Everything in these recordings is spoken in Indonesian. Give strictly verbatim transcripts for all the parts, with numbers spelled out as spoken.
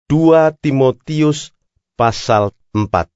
dua Timotius pasal empat.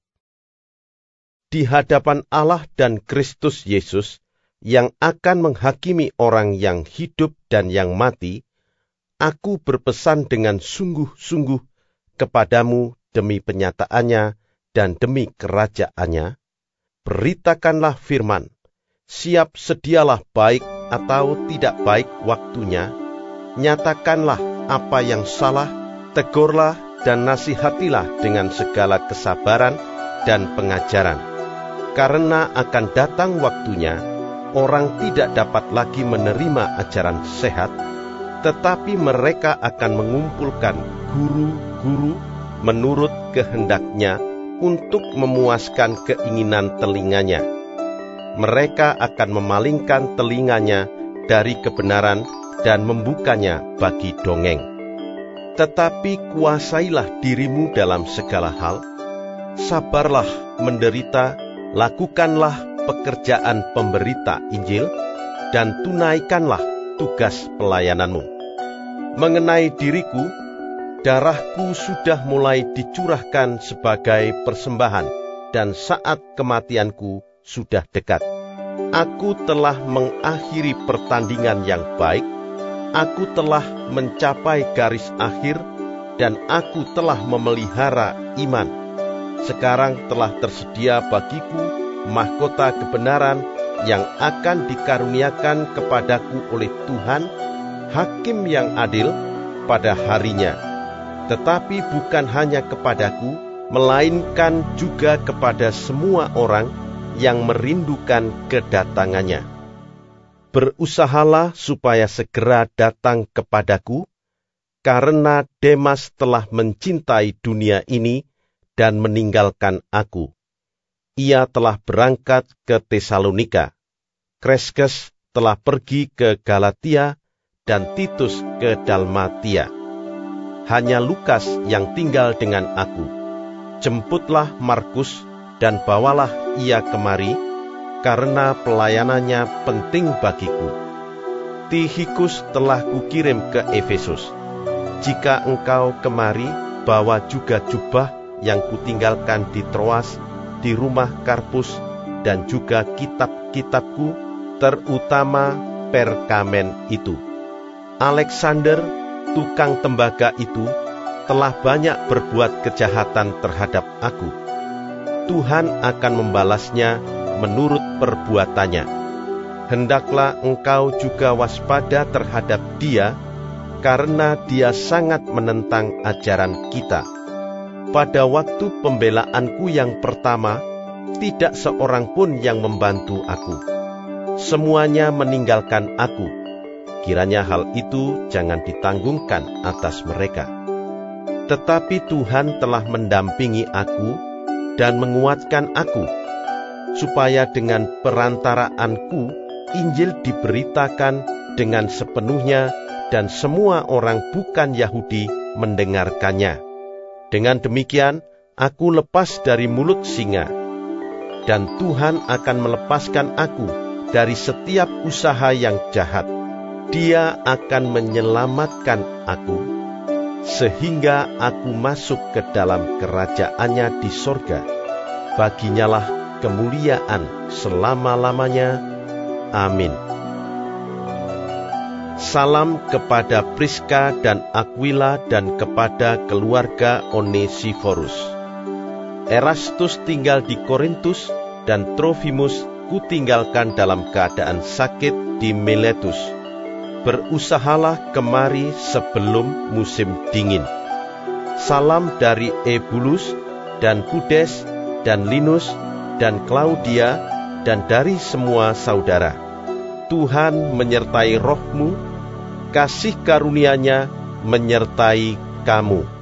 Di hadapan Allah dan Kristus Yesus yang akan menghakimi orang yang hidup dan yang mati, aku berpesan dengan sungguh-sungguh kepadamu demi penyataannya dan demi kerajaannya, beritakanlah firman, siap sedialah baik atau tidak baik waktunya, nyatakanlah apa yang salah, tegurlah dan nasihatilah dengan segala kesabaran dan pengajaran. Karena akan datang waktunya, orang tidak dapat lagi menerima ajaran sehat, tetapi mereka akan mengumpulkan guru-guru menurut kehendaknya untuk memuaskan keinginan telinganya. Mereka akan memalingkan telinganya dari kebenaran dan membukanya bagi dongeng. Tetapi kuasailah dirimu dalam segala hal, sabarlah menderita, lakukanlah pekerjaan pemberita Injil, dan tunaikanlah tugas pelayananmu. Mengenai diriku, darahku sudah mulai dicurahkan sebagai persembahan, dan saat kematianku sudah dekat. Aku telah mengakhiri pertandingan yang baik, aku telah mencapai garis akhir, dan aku telah memelihara iman. Sekarang telah tersedia bagiku mahkota kebenaran yang akan dikaruniakan kepadaku oleh Tuhan, Hakim yang adil, pada harinya. Tetapi bukan hanya kepadaku, melainkan juga kepada semua orang yang merindukan kedatangannya. Berusahalah supaya segera datang kepadaku, karena Demas telah mencintai dunia ini dan meninggalkan aku. Ia telah berangkat ke Tesalonika. Kreskes telah pergi ke Galatia dan Titus ke Dalmatia. Hanya Lukas yang tinggal dengan aku. Jemputlah Markus dan bawalah ia kemari, karena pelayanannya penting bagiku. Tihikus telah kukirim ke Efesus. Jika engkau kemari, bawa juga jubah yang kutinggalkan di Troas, di rumah Karpus, dan juga kitab-kitabku, terutama perkamen itu. Alexander, tukang tembaga itu, telah banyak berbuat kejahatan terhadap aku. Tuhan akan membalasnya menurut perbuatannya. Hendaklah engkau juga waspada terhadap dia, karena dia sangat menentang ajaran kita. Pada waktu pembelaanku yang pertama, tidak seorang pun yang membantu aku. Semuanya meninggalkan aku. Kiranya hal itu jangan ditanggungkan atas mereka. Tetapi Tuhan telah mendampingi aku dan menguatkan aku, supaya dengan perantaraanku Injil diberitakan dengan sepenuhnya dan semua orang bukan Yahudi mendengarkannya. Dengan demikian, aku lepas dari mulut singa, dan Tuhan akan melepaskan aku dari setiap usaha yang jahat. Dia akan menyelamatkan aku, sehingga aku masuk ke dalam kerajaannya di sorga. Baginyalah kemuliaan selama-lamanya. Amin. Salam kepada Priska dan Aquila dan kepada keluarga Onesiforus. Erastus tinggal di Korintus dan Trofimus kutinggalkan dalam keadaan sakit di Miletus. Berusahalah kemari sebelum musim dingin. Salam dari Ebulus dan Pudes dan Linus dan Klaudia dan dari semua saudara. Tuhan menyertai rohmu, kasih karunia-Nya menyertai kamu.